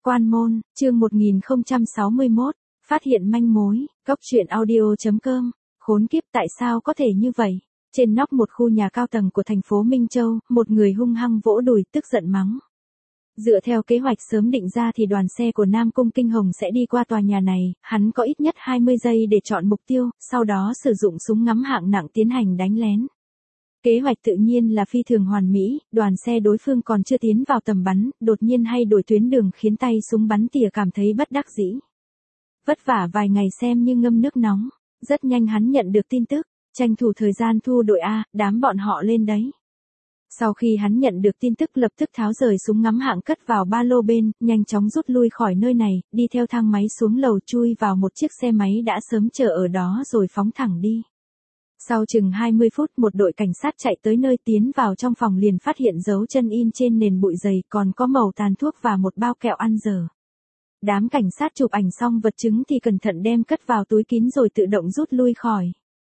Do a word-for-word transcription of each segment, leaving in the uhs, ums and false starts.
Quan môn, chương một nghìn không trăm sáu mươi mốt, phát hiện manh mối, Cốc truyện audio chấm com, khốn kiếp tại sao có thể như vậy? Trên nóc một khu nhà cao tầng của thành phố Minh Châu, một người hung hăng vỗ đùi tức giận mắng. Dựa theo kế hoạch sớm định ra thì đoàn xe của Nam Cung Kinh Hồng sẽ đi qua tòa nhà này, hắn có ít nhất hai mươi giây để chọn mục tiêu, sau đó sử dụng súng ngắm hạng nặng tiến hành đánh lén. Kế hoạch tự nhiên là phi thường hoàn mỹ, đoàn xe đối phương còn chưa tiến vào tầm bắn, đột nhiên hay đổi tuyến đường khiến tay súng bắn tỉa cảm thấy bất đắc dĩ. Vất vả vài ngày xem như ngâm nước nóng, rất nhanh hắn nhận được tin tức, tranh thủ thời gian thu đội A, đám bọn họ lên đấy. Sau khi hắn nhận được tin tức lập tức tháo rời súng ngắm hạng cất vào ba lô bên, nhanh chóng rút lui khỏi nơi này, đi theo thang máy xuống lầu chui vào một chiếc xe máy đã sớm chờ ở đó rồi phóng thẳng đi. Sau chừng hai mươi phút một đội cảnh sát chạy tới nơi, tiến vào trong phòng liền phát hiện dấu chân in trên nền bụi dày, còn có màu tàn thuốc và một bao kẹo ăn dở. Đám cảnh sát chụp ảnh xong vật chứng thì cẩn thận đem cất vào túi kín rồi tự động rút lui khỏi.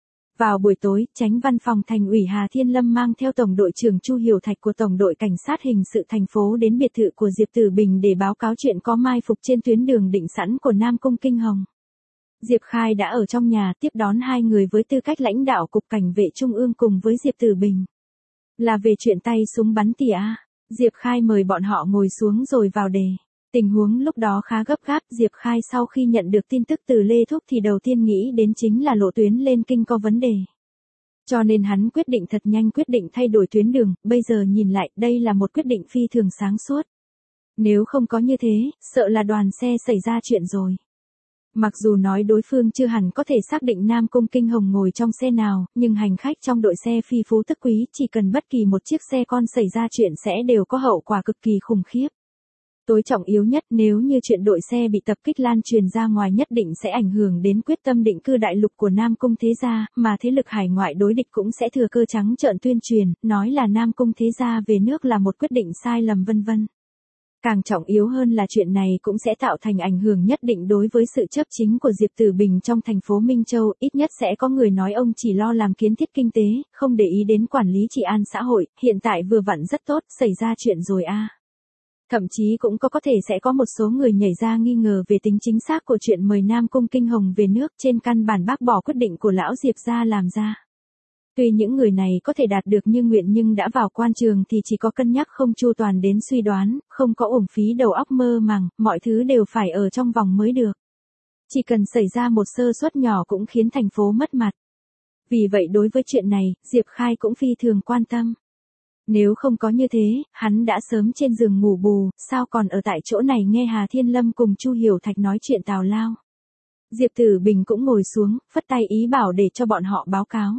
Vào buổi tối, Chánh văn phòng Thành ủy Hà Thiên Lâm mang theo Tổng đội trưởng Chu Hiểu Thạch của Tổng đội Cảnh sát Hình sự thành phố đến biệt thự của Diệp Tử Bình để báo cáo chuyện có mai phục trên tuyến đường định sẵn của Nam Cung Kinh Hồng. Diệp Khai đã ở trong nhà tiếp đón hai người với tư cách lãnh đạo Cục Cảnh vệ Trung ương cùng với Diệp Tử Bình. Là về chuyện tay súng bắn tỉa. Diệp Khai mời bọn họ ngồi xuống rồi vào đề. Tình huống lúc đó khá gấp gáp, Diệp Khai sau khi nhận được tin tức từ Lê Thúc thì đầu tiên nghĩ đến chính là lộ tuyến lên kinh có vấn đề. Cho nên hắn quyết định thật nhanh quyết định thay đổi tuyến đường, bây giờ nhìn lại đây là một quyết định phi thường sáng suốt. Nếu không có như thế, sợ là đoàn xe xảy ra chuyện rồi. Mặc dù nói đối phương chưa hẳn có thể xác định Nam Cung Kinh Hồng ngồi trong xe nào, nhưng hành khách trong đội xe phi phú tức quý chỉ cần bất kỳ một chiếc xe con xảy ra chuyện sẽ đều có hậu quả cực kỳ khủng khiếp. Tối trọng yếu nhất, nếu như chuyện đội xe bị tập kích lan truyền ra ngoài nhất định sẽ ảnh hưởng đến quyết tâm định cư đại lục của Nam Cung Thế Gia, mà thế lực hải ngoại đối địch cũng sẽ thừa cơ trắng trợn tuyên truyền, nói là Nam Cung Thế Gia về nước là một quyết định sai lầm vân vân. Càng trọng yếu hơn là chuyện này cũng sẽ tạo thành ảnh hưởng nhất định đối với sự chấp chính của Diệp Tử Bình trong thành phố Minh Châu, ít nhất sẽ có người nói ông chỉ lo làm kiến thiết kinh tế, không để ý đến quản lý trị an xã hội, hiện tại vừa vặn rất tốt, xảy ra chuyện rồi a. À. Thậm chí cũng có có thể sẽ có một số người nhảy ra nghi ngờ về tính chính xác của chuyện mời Nam Cung Kinh Hồng về nước, trên căn bản bác bỏ quyết định của lão Diệp gia làm ra. Tuy những người này có thể đạt được như nguyện nhưng đã vào quan trường thì chỉ có cân nhắc không chu toàn đến suy đoán, không có uổng phí đầu óc mơ màng, mọi thứ đều phải ở trong vòng mới được. Chỉ cần xảy ra một sơ suất nhỏ cũng khiến thành phố mất mặt. Vì vậy đối với chuyện này, Diệp Khai cũng phi thường quan tâm. Nếu không có như thế, hắn đã sớm trên giường ngủ bù, sao còn ở tại chỗ này nghe Hà Thiên Lâm cùng Chu Hiểu Thạch nói chuyện tào lao. Diệp Tử Bình cũng ngồi xuống, phất tay ý bảo để cho bọn họ báo cáo.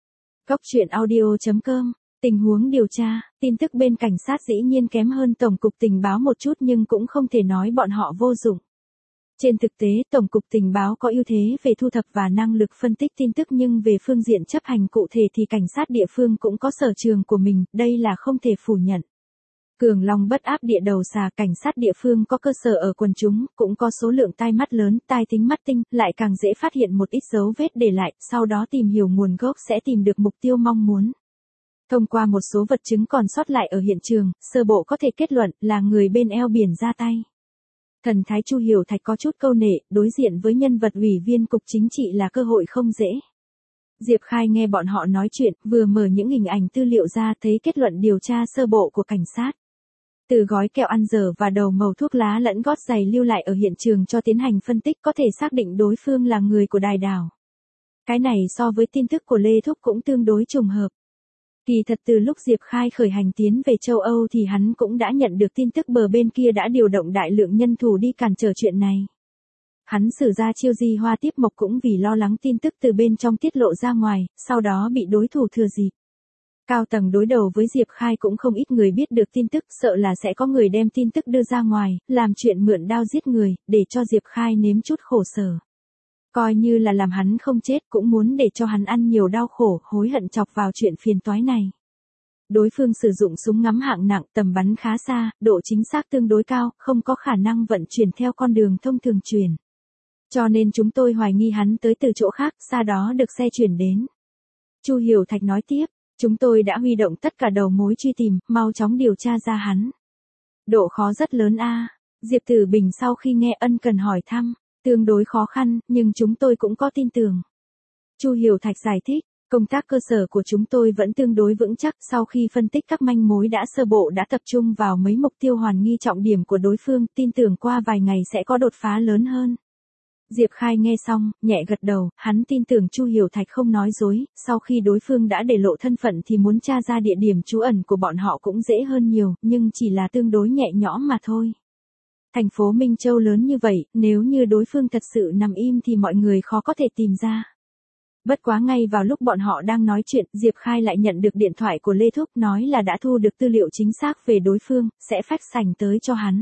Cốc truyện audio chấm com, tình huống điều tra, tin tức bên cảnh sát dĩ nhiên kém hơn Tổng cục Tình báo một chút nhưng cũng không thể nói bọn họ vô dụng. Trên thực tế, Tổng cục Tình báo có ưu thế về thu thập và năng lực phân tích tin tức nhưng về phương diện chấp hành cụ thể thì cảnh sát địa phương cũng có sở trường của mình, đây là không thể phủ nhận. Cường Long bất áp địa đầu xà, cảnh sát địa phương có cơ sở ở quần chúng, cũng có số lượng tai mắt lớn, tai tính mắt tinh, lại càng dễ phát hiện một ít dấu vết để lại, sau đó tìm hiểu nguồn gốc sẽ tìm được mục tiêu mong muốn. Thông qua một số vật chứng còn sót lại ở hiện trường, sơ bộ có thể kết luận là người bên eo biển ra tay. Thần thái Chu Hiểu Thạch có chút câu nệ, đối diện với nhân vật ủy viên cục chính trị là cơ hội không dễ. Diệp Khai nghe bọn họ nói chuyện, vừa mở những hình ảnh tư liệu ra thấy kết luận điều tra sơ bộ của cảnh sát. Từ gói kẹo ăn dở và đầu màu thuốc lá lẫn gót giày lưu lại ở hiện trường cho tiến hành phân tích có thể xác định đối phương là người của Đài Đảo. Cái này so với tin tức của Lê Thúc cũng tương đối trùng hợp. Kỳ thật từ lúc Diệp Khai khởi hành tiến về châu Âu thì hắn cũng đã nhận được tin tức bờ bên kia đã điều động đại lượng nhân thủ đi cản trở chuyện này. Hắn sử ra chiêu di hoa tiếp mộc cũng vì lo lắng tin tức từ bên trong tiết lộ ra ngoài, sau đó bị đối thủ thừa dịp. Cao tầng đối đầu với Diệp Khai cũng không ít người biết được tin tức, sợ là sẽ có người đem tin tức đưa ra ngoài, làm chuyện mượn đao giết người, để cho Diệp Khai nếm chút khổ sở. Coi như là làm hắn không chết cũng muốn để cho hắn ăn nhiều đau khổ, hối hận chọc vào chuyện phiền toái này. Đối phương sử dụng súng ngắm hạng nặng, tầm bắn khá xa, độ chính xác tương đối cao, không có khả năng vận chuyển theo con đường thông thường truyền. Cho nên chúng tôi hoài nghi hắn tới từ chỗ khác, xa đó được xe chuyển đến. Chu Hiểu Thạch nói tiếp, chúng tôi đã huy động tất cả đầu mối truy tìm, mau chóng điều tra ra hắn. Độ khó rất lớn a. Diệp Tử Bình sau khi nghe ân cần hỏi thăm, tương đối khó khăn, nhưng chúng tôi cũng có tin tưởng. Chu Hiểu Thạch giải thích, công tác cơ sở của chúng tôi vẫn tương đối vững chắc, sau khi phân tích các manh mối đã sơ bộ đã tập trung vào mấy mục tiêu hoàn nghi trọng điểm của đối phương, tin tưởng qua vài ngày sẽ có đột phá lớn hơn. Diệp Khai nghe xong, nhẹ gật đầu, hắn tin tưởng Chu Hiểu Thạch không nói dối, sau khi đối phương đã để lộ thân phận thì muốn tra ra địa điểm trú ẩn của bọn họ cũng dễ hơn nhiều, nhưng chỉ là tương đối nhẹ nhõm mà thôi. Thành phố Minh Châu lớn như vậy, nếu như đối phương thật sự nằm im thì mọi người khó có thể tìm ra. Bất quá ngay vào lúc bọn họ đang nói chuyện, Diệp Khai lại nhận được điện thoại của Lê Thúc nói là đã thu được tư liệu chính xác về đối phương, sẽ fax sành tới cho hắn.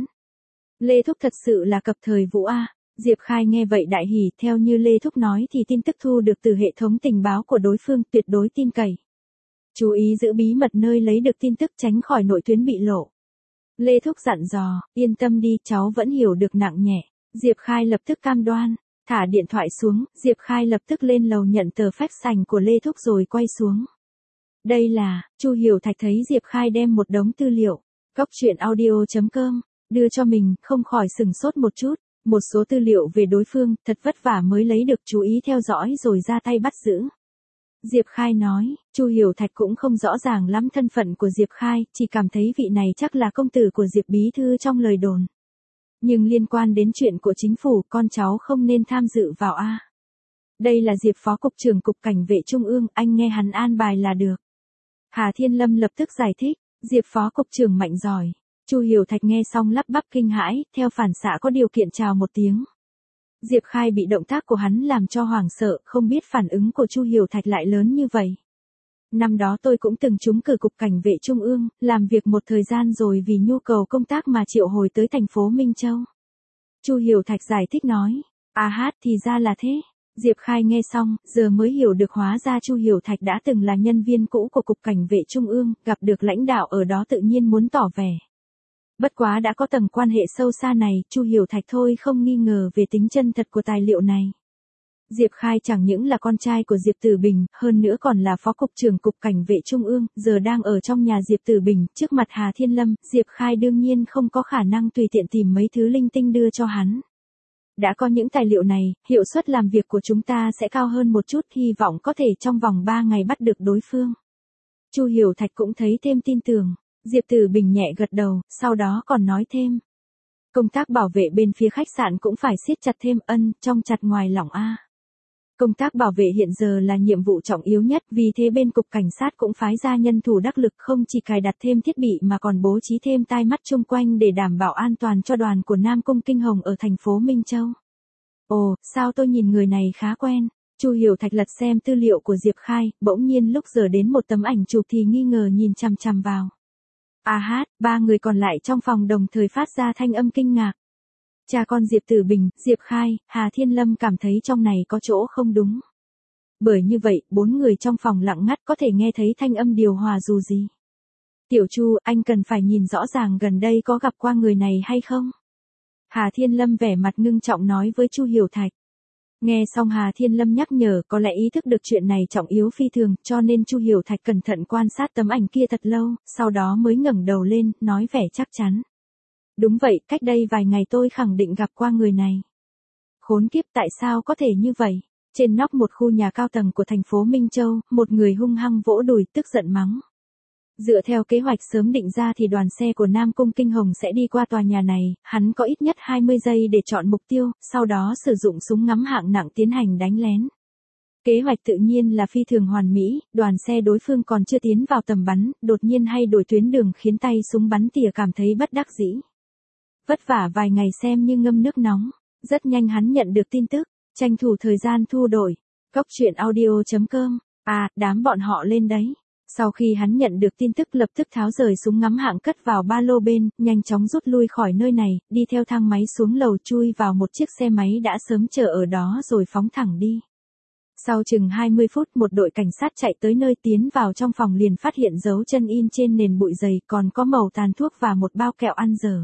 Lê Thúc thật sự là cập thời vụ A. Diệp Khai nghe vậy đại hỉ, theo như Lê Thúc nói thì tin tức thu được từ hệ thống tình báo của đối phương tuyệt đối tin cậy. Chú ý giữ bí mật nơi lấy được tin tức tránh khỏi nội tuyến bị lộ. Lê Thúc dặn dò, yên tâm đi, cháu vẫn hiểu được nặng nhẹ. Diệp Khai lập tức cam đoan, thả điện thoại xuống, Diệp Khai lập tức lên lầu nhận tờ fax sành của Lê Thúc rồi quay xuống. Đây là, Chu Hiểu Thạch thấy Diệp Khai đem một đống tư liệu, góc truyện audio chấm com, đưa cho mình, không khỏi sừng sốt một chút. Một số tư liệu về đối phương, thật vất vả mới lấy được, chú ý theo dõi rồi ra tay bắt giữ. Diệp Khai nói, Chu Hiểu Thạch cũng không rõ ràng lắm thân phận của Diệp Khai, chỉ cảm thấy vị này chắc là công tử của Diệp Bí Thư trong lời đồn. Nhưng liên quan đến chuyện của chính phủ, con cháu không nên tham dự vào a. Đây là Diệp Phó Cục trưởng Cục Cảnh vệ Trung ương, anh nghe hắn an bài là được. Hà Thiên Lâm lập tức giải thích, Diệp Phó Cục trưởng mạnh giỏi. Chu Hiểu Thạch nghe xong lắp bắp kinh hãi, theo phản xạ có điều kiện chào một tiếng. Diệp Khai bị động tác của hắn làm cho hoảng sợ, không biết phản ứng của Chu Hiểu Thạch lại lớn như vậy. Năm đó tôi cũng từng trúng cử Cục Cảnh vệ Trung ương, làm việc một thời gian rồi vì nhu cầu công tác mà triệu hồi tới thành phố Minh Châu. Chu Hiểu Thạch giải thích nói, à hát thì ra là thế. Diệp Khai nghe xong, giờ mới hiểu được hóa ra Chu Hiểu Thạch đã từng là nhân viên cũ của Cục Cảnh vệ Trung ương, gặp được lãnh đạo ở đó tự nhiên muốn tỏ vẻ. Bất quá đã có tầng quan hệ sâu xa này, Chu Hiểu Thạch thôi không nghi ngờ về tính chân thật của tài liệu này. Diệp Khai chẳng những là con trai của Diệp Tử Bình, hơn nữa còn là Phó Cục trưởng Cục Cảnh vệ Trung ương, giờ đang ở trong nhà Diệp Tử Bình, trước mặt Hà Thiên Lâm, Diệp Khai đương nhiên không có khả năng tùy tiện tìm mấy thứ linh tinh đưa cho hắn. Đã có những tài liệu này, hiệu suất làm việc của chúng ta sẽ cao hơn một chút, hy vọng có thể trong vòng ba ngày bắt được đối phương. Chu Hiểu Thạch cũng thấy thêm tin tưởng. Diệp Tử Bình nhẹ gật đầu, sau đó còn nói thêm. Công tác bảo vệ bên phía khách sạn cũng phải siết chặt thêm, ân, trong chặt ngoài lỏng a. Công tác bảo vệ hiện giờ là nhiệm vụ trọng yếu nhất, vì thế bên Cục Cảnh sát cũng phái ra nhân thủ đắc lực, không chỉ cài đặt thêm thiết bị mà còn bố trí thêm tai mắt chung quanh để đảm bảo an toàn cho đoàn của Nam Cung Kinh Hồng ở thành phố Minh Châu. Ồ, sao tôi nhìn người này khá quen. Chu Hiểu Thạch lật xem tư liệu của Diệp Khai, bỗng nhiên lúc giờ đến một tấm ảnh chụp thì nghi ngờ nhìn chằm chằm vào. À hát, ba người còn lại trong phòng đồng thời phát ra thanh âm kinh ngạc. Cha con Diệp Tử Bình, Diệp Khai, Hà Thiên Lâm cảm thấy trong này có chỗ không đúng. Bởi như vậy, bốn người trong phòng lặng ngắt có thể nghe thấy thanh âm điều hòa dù gì. Tiểu Chu, anh cần phải nhìn rõ ràng gần đây có gặp qua người này hay không? Hà Thiên Lâm vẻ mặt ngưng trọng nói với Chu Hiểu Thạch. Nghe xong Hà Thiên Lâm nhắc nhở, có lẽ ý thức được chuyện này trọng yếu phi thường, cho nên Chu Hiểu Thạch cẩn thận quan sát tấm ảnh kia thật lâu, sau đó mới ngẩng đầu lên, nói vẻ chắc chắn. Đúng vậy, cách đây vài ngày tôi khẳng định gặp qua người này. Khốn kiếp, tại sao có thể như vậy? Trên nóc một khu nhà cao tầng của thành phố Minh Châu, một người hung hăng vỗ đùi, tức giận mắng. Dựa theo kế hoạch sớm định ra thì đoàn xe của Nam Cung Kinh Hồng sẽ đi qua tòa nhà này, hắn có ít nhất hai mươi giây để chọn mục tiêu, sau đó sử dụng súng ngắm hạng nặng tiến hành đánh lén. Kế hoạch tự nhiên là phi thường hoàn mỹ, đoàn xe đối phương còn chưa tiến vào tầm bắn, đột nhiên hay đổi tuyến đường khiến tay súng bắn tỉa cảm thấy bất đắc dĩ. Vất vả vài ngày xem như ngâm nước nóng, rất nhanh hắn nhận được tin tức, tranh thủ thời gian thu đổi. Góc truyện audio chấm com, à, đám bọn họ lên đấy. Sau khi hắn nhận được tin tức lập tức tháo rời súng ngắm hạng cất vào ba lô bên, nhanh chóng rút lui khỏi nơi này, đi theo thang máy xuống lầu chui vào một chiếc xe máy đã sớm chờ ở đó rồi phóng thẳng đi. Sau chừng hai mươi phút một đội cảnh sát chạy tới nơi, tiến vào trong phòng liền phát hiện dấu chân in trên nền bụi dày, còn có màu tàn thuốc và một bao kẹo ăn dở.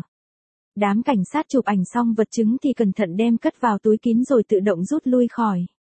Đám cảnh sát chụp ảnh xong vật chứng thì cẩn thận đem cất vào túi kín rồi tự động rút lui khỏi.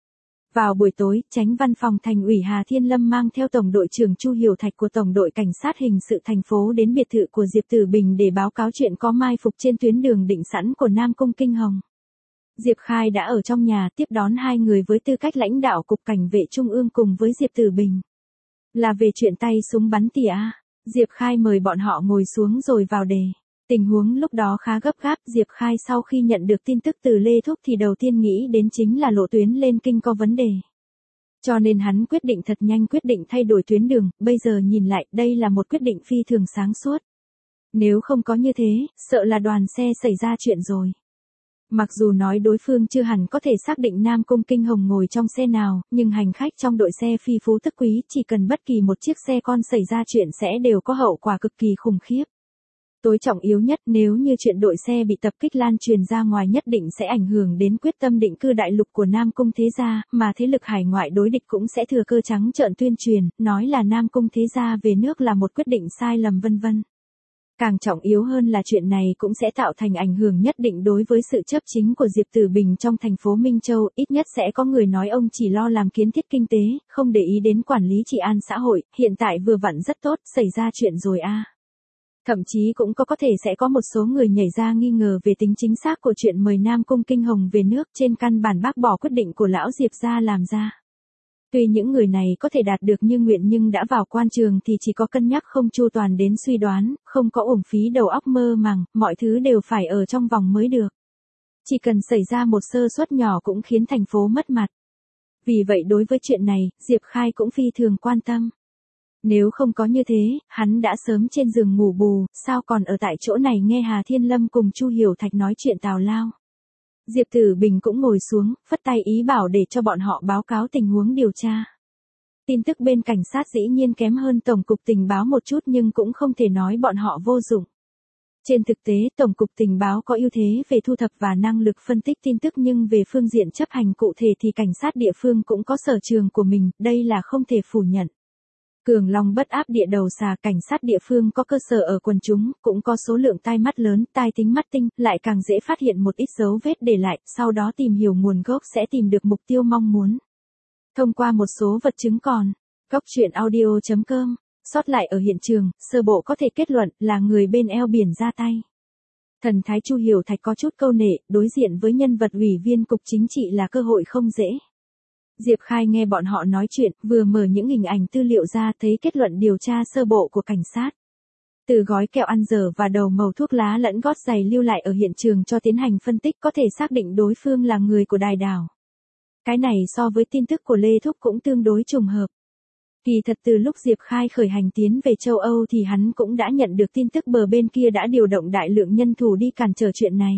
Vào buổi tối, Chánh Văn phòng Thành ủy Hà Thiên Lâm mang theo Tổng đội trưởng Chu Hiểu Thạch của Tổng đội Cảnh sát hình sự thành phố đến biệt thự của Diệp Tử Bình để báo cáo chuyện có mai phục trên tuyến đường định sẵn của Nam Cung Kinh Hồng. Diệp Khai đã ở trong nhà tiếp đón hai người với tư cách lãnh đạo Cục Cảnh vệ Trung ương cùng với Diệp Tử Bình. Là về chuyện tay súng bắn tỉa. Diệp Khai mời bọn họ ngồi xuống rồi vào đề. Tình huống lúc đó khá gấp gáp, Diệp Khai sau khi nhận được tin tức từ Lê Thúc thì đầu tiên nghĩ đến chính là lộ tuyến lên kinh có vấn đề. Cho nên hắn quyết định thật nhanh quyết định thay đổi tuyến đường, bây giờ nhìn lại đây là một quyết định phi thường sáng suốt. Nếu không có như thế, sợ là đoàn xe xảy ra chuyện rồi. Mặc dù nói đối phương chưa hẳn có thể xác định Nam Cung Kinh Hồng ngồi trong xe nào, nhưng hành khách trong đội xe phi phú tức quý chỉ cần bất kỳ một chiếc xe con xảy ra chuyện sẽ đều có hậu quả cực kỳ khủng khiếp. Tối trọng yếu nhất, nếu như chuyện đội xe bị tập kích lan truyền ra ngoài nhất định sẽ ảnh hưởng đến quyết tâm định cư đại lục của Nam Cung Thế Gia, mà thế lực hải ngoại đối địch cũng sẽ thừa cơ trắng trợn tuyên truyền, nói là Nam Cung Thế Gia về nước là một quyết định sai lầm vân vân. Càng trọng yếu hơn là chuyện này cũng sẽ tạo thành ảnh hưởng nhất định đối với sự chấp chính của Diệp Tử Bình trong thành phố Minh Châu, ít nhất sẽ có người nói ông chỉ lo làm kiến thiết kinh tế, không để ý đến quản lý trị an xã hội, hiện tại vừa vặn rất tốt, xảy ra chuyện rồi a. À. Thậm chí cũng có có thể sẽ có một số người nhảy ra nghi ngờ về tính chính xác của chuyện mời Nam Cung Kinh Hồng về nước, trên căn bản bác bỏ quyết định của lão Diệp gia làm ra. Tuy những người này có thể đạt được như nguyện nhưng đã vào quan trường thì chỉ có cân nhắc không chu toàn đến suy đoán, không có uổng phí đầu óc mơ màng, mọi thứ đều phải ở trong vòng mới được. Chỉ cần xảy ra một sơ suất nhỏ cũng khiến thành phố mất mặt. Vì vậy đối với chuyện này, Diệp Khai cũng phi thường quan tâm. Nếu không có như thế, hắn đã sớm trên giường ngủ bù, sao còn ở tại chỗ này nghe Hà Thiên Lâm cùng Chu Hiểu Thạch nói chuyện tào lao. Diệp Tử Bình cũng ngồi xuống, phất tay ý bảo để cho bọn họ báo cáo tình huống điều tra. Tin tức bên cảnh sát dĩ nhiên kém hơn Tổng cục Tình báo một chút nhưng cũng không thể nói bọn họ vô dụng. Trên thực tế, Tổng cục Tình báo có ưu thế về thu thập và năng lực phân tích tin tức nhưng về phương diện chấp hành cụ thể thì cảnh sát địa phương cũng có sở trường của mình, đây là không thể phủ nhận. Cường Long bất áp địa đầu xà, cảnh sát địa phương có cơ sở ở quần chúng, cũng có số lượng tai mắt lớn, tai tính mắt tinh, lại càng dễ phát hiện một ít dấu vết để lại, sau đó tìm hiểu nguồn gốc sẽ tìm được mục tiêu mong muốn. Thông qua một số vật chứng còn, Góc truyện audio chấm com, sót lại ở hiện trường, sơ bộ có thể kết luận là người bên eo biển ra tay. Thần thái Chu Hiểu Thạch có chút câu nệ, đối diện với nhân vật ủy viên cục chính trị là cơ hội không dễ. Diệp Khai nghe bọn họ nói chuyện, vừa mở những hình ảnh tư liệu ra thấy kết luận điều tra sơ bộ của cảnh sát. Từ gói kẹo ăn dở và đầu mẩu thuốc lá lẫn gót giày lưu lại ở hiện trường cho tiến hành phân tích có thể xác định đối phương là người của Đài Đảo. Cái này so với tin tức của Lê Thúc cũng tương đối trùng hợp. Kỳ thật từ lúc Diệp Khai khởi hành tiến về châu Âu thì hắn cũng đã nhận được tin tức bờ bên kia đã điều động đại lượng nhân thủ đi cản trở chuyện này.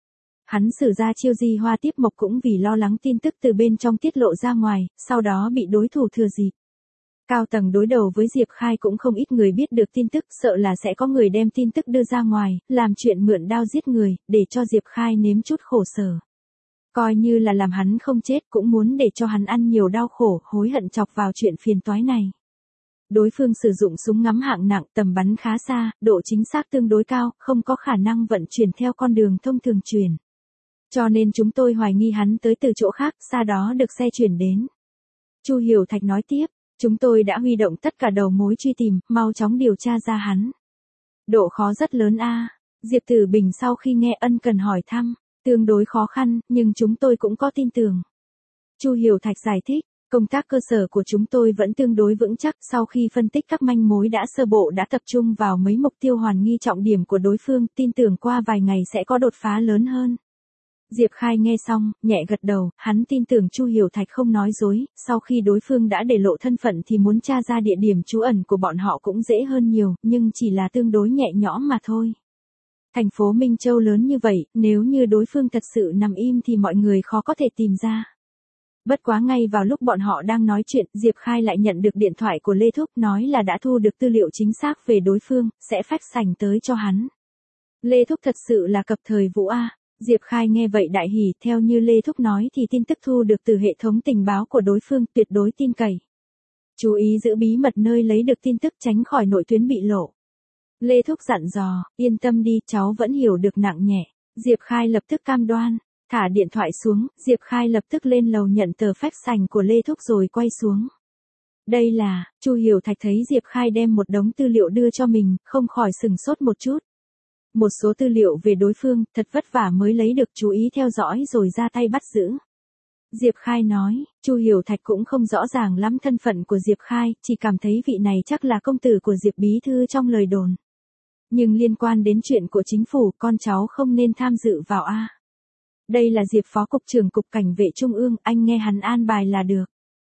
Hắn sử ra chiêu di hoa tiếp mộc cũng vì lo lắng tin tức từ bên trong tiết lộ ra ngoài, sau đó bị đối thủ thừa dịp. Cao tầng đối đầu với Diệp Khai cũng không ít người biết được tin tức, sợ là sẽ có người đem tin tức đưa ra ngoài, làm chuyện mượn đao giết người, để cho Diệp Khai nếm chút khổ sở. Coi như là làm hắn không chết cũng muốn để cho hắn ăn nhiều đau khổ, hối hận chọc vào chuyện phiền toái này. Đối phương sử dụng súng ngắm hạng nặng, tầm bắn khá xa, độ chính xác tương đối cao, không có khả năng vận chuyển theo con đường thông thường truyền. Cho nên chúng tôi hoài nghi hắn tới từ chỗ khác, xa đó được xe chuyển đến. Chu Hiểu Thạch nói tiếp, chúng tôi đã huy động tất cả đầu mối truy tìm, mau chóng điều tra ra hắn. Độ khó rất lớn a. Diệp Tử Bình sau khi nghe ân cần hỏi thăm, tương đối khó khăn, nhưng chúng tôi cũng có tin tưởng. Chu Hiểu Thạch giải thích, công tác cơ sở của chúng tôi vẫn tương đối vững chắc, sau khi phân tích các manh mối đã sơ bộ đã tập trung vào mấy mục tiêu hoàn nghi trọng điểm của đối phương, tin tưởng qua vài ngày sẽ có đột phá lớn hơn. Diệp Khai nghe xong, nhẹ gật đầu, hắn tin tưởng Chu Hiểu Thạch không nói dối, sau khi đối phương đã để lộ thân phận thì muốn tra ra địa điểm trú ẩn của bọn họ cũng dễ hơn nhiều, nhưng chỉ là tương đối nhẹ nhõm mà thôi. Thành phố Minh Châu lớn như vậy, nếu như đối phương thật sự nằm im thì mọi người khó có thể tìm ra. Bất quá ngay vào lúc bọn họ đang nói chuyện, Diệp Khai lại nhận được điện thoại của Lê Thúc nói là đã thu được tư liệu chính xác về đối phương, sẽ fax sành tới cho hắn. Lê Thúc thật sự là cập thời vụ A. Diệp Khai nghe vậy đại hỉ, theo như Lê Thúc nói thì tin tức thu được từ hệ thống tình báo của đối phương tuyệt đối tin cậy. Chú ý giữ bí mật nơi lấy được tin tức tránh khỏi nội tuyến bị lộ. Lê Thúc dặn dò, yên tâm đi, cháu vẫn hiểu được nặng nhẹ. Diệp Khai lập tức cam đoan, Thả điện thoại xuống, Diệp Khai lập tức lên lầu nhận tờ fax sành của Lê Thúc rồi quay xuống. Đây là, Chu Hiểu Thạch thấy Diệp Khai đem một đống tư liệu đưa cho mình, không khỏi sừng sốt một chút. Một số tư liệu về đối phương, thật vất vả mới lấy được, chú ý theo dõi rồi ra tay bắt giữ. Diệp Khai nói, Chu Hiểu Thạch cũng không rõ ràng lắm thân phận của Diệp Khai, chỉ cảm thấy vị này chắc là công tử của Diệp Bí Thư trong lời đồn. Nhưng liên quan đến chuyện của chính phủ, con cháu không nên tham dự vào a. Đây là Diệp Phó Cục trưởng Cục Cảnh vệ Trung ương, anh nghe hắn an bài là được.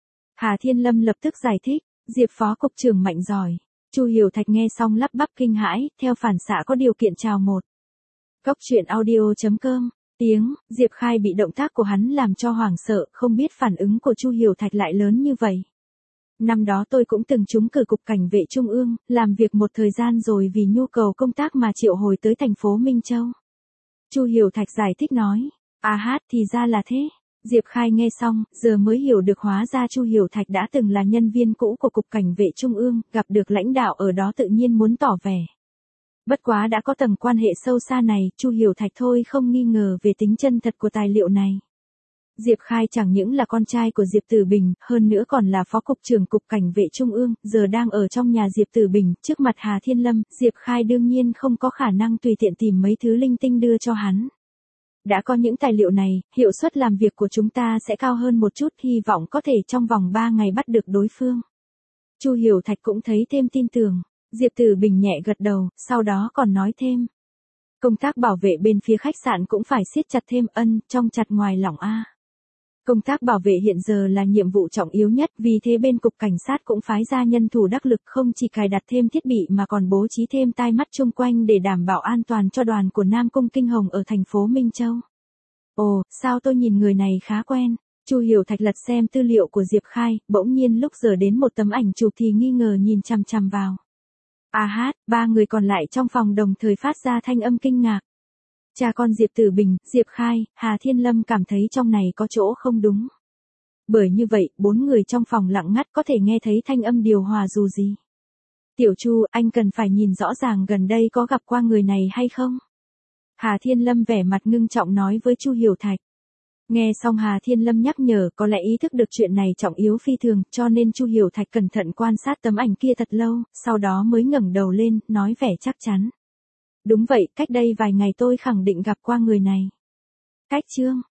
Hà Thiên Lâm lập tức giải thích, Diệp Phó Cục trưởng mạnh giỏi. Chu Hiểu Thạch nghe xong lắp bắp kinh hãi, theo phản xạ có điều kiện chào một. Cốc truyện audio chấm com. Tiếng, Diệp Khai bị động tác của hắn làm cho hoảng sợ, không biết phản ứng của Chu Hiểu Thạch lại lớn như vậy. Năm đó tôi cũng từng trúng cử Cục Cảnh vệ Trung ương, làm việc một thời gian rồi vì nhu cầu công tác mà triệu hồi tới thành phố Minh Châu. Chu Hiểu Thạch giải thích nói, à hát thì ra là thế. Diệp Khai nghe xong, giờ mới hiểu được hóa ra Chu Hiểu Thạch đã từng là nhân viên cũ của Cục Cảnh vệ Trung ương, gặp được lãnh đạo ở đó tự nhiên muốn tỏ vẻ. Bất quá đã có tầng quan hệ sâu xa này, Chu Hiểu Thạch thôi không nghi ngờ về tính chân thật của tài liệu này. Diệp Khai chẳng những là con trai của Diệp Tử Bình, hơn nữa còn là Phó Cục trưởng Cục Cảnh vệ Trung ương, giờ đang ở trong nhà Diệp Tử Bình, trước mặt Hà Thiên Lâm, Diệp Khai đương nhiên không có khả năng tùy tiện tìm mấy thứ linh tinh đưa cho hắn. Đã có những tài liệu này, hiệu suất làm việc của chúng ta sẽ cao hơn một chút, hy vọng có thể trong vòng ba ngày bắt được đối phương. Chu Hiểu Thạch cũng thấy thêm tin tưởng. Diệp Tử Bình nhẹ gật đầu, sau đó còn nói thêm. Công tác bảo vệ bên phía khách sạn cũng phải siết chặt thêm, ân, trong chặt ngoài lỏng a. Công tác bảo vệ hiện giờ là nhiệm vụ trọng yếu nhất, vì thế bên Cục Cảnh sát cũng phái ra nhân thủ đắc lực, không chỉ cài đặt thêm thiết bị mà còn bố trí thêm tai mắt chung quanh để đảm bảo an toàn cho đoàn của Nam Cung Kinh Hồng ở thành phố Minh Châu. Ồ, sao tôi nhìn người này khá quen. Chu Hiểu Thạch lật xem tư liệu của Diệp Khai, bỗng nhiên lúc giờ đến một tấm ảnh chụp thì nghi ngờ nhìn chằm chằm vào. À hát, ba người còn lại trong phòng đồng thời phát ra thanh âm kinh ngạc. Cha con Diệp Tử Bình, Diệp Khai, Hà Thiên Lâm cảm thấy trong này có chỗ không đúng. Bởi như vậy, bốn người trong phòng lặng ngắt có thể nghe thấy thanh âm điều hòa dù gì. Tiểu Chu, anh cần phải nhìn rõ ràng gần đây có gặp qua người này hay không? Hà Thiên Lâm vẻ mặt ngưng trọng nói với Chu Hiểu Thạch. Nghe xong Hà Thiên Lâm nhắc nhở, có lẽ ý thức được chuyện này trọng yếu phi thường, cho nên Chu Hiểu Thạch cẩn thận quan sát tấm ảnh kia thật lâu, sau đó mới ngẩng đầu lên, nói vẻ chắc chắn. Đúng vậy, cách đây vài ngày tôi khẳng định gặp qua người này. Cách chương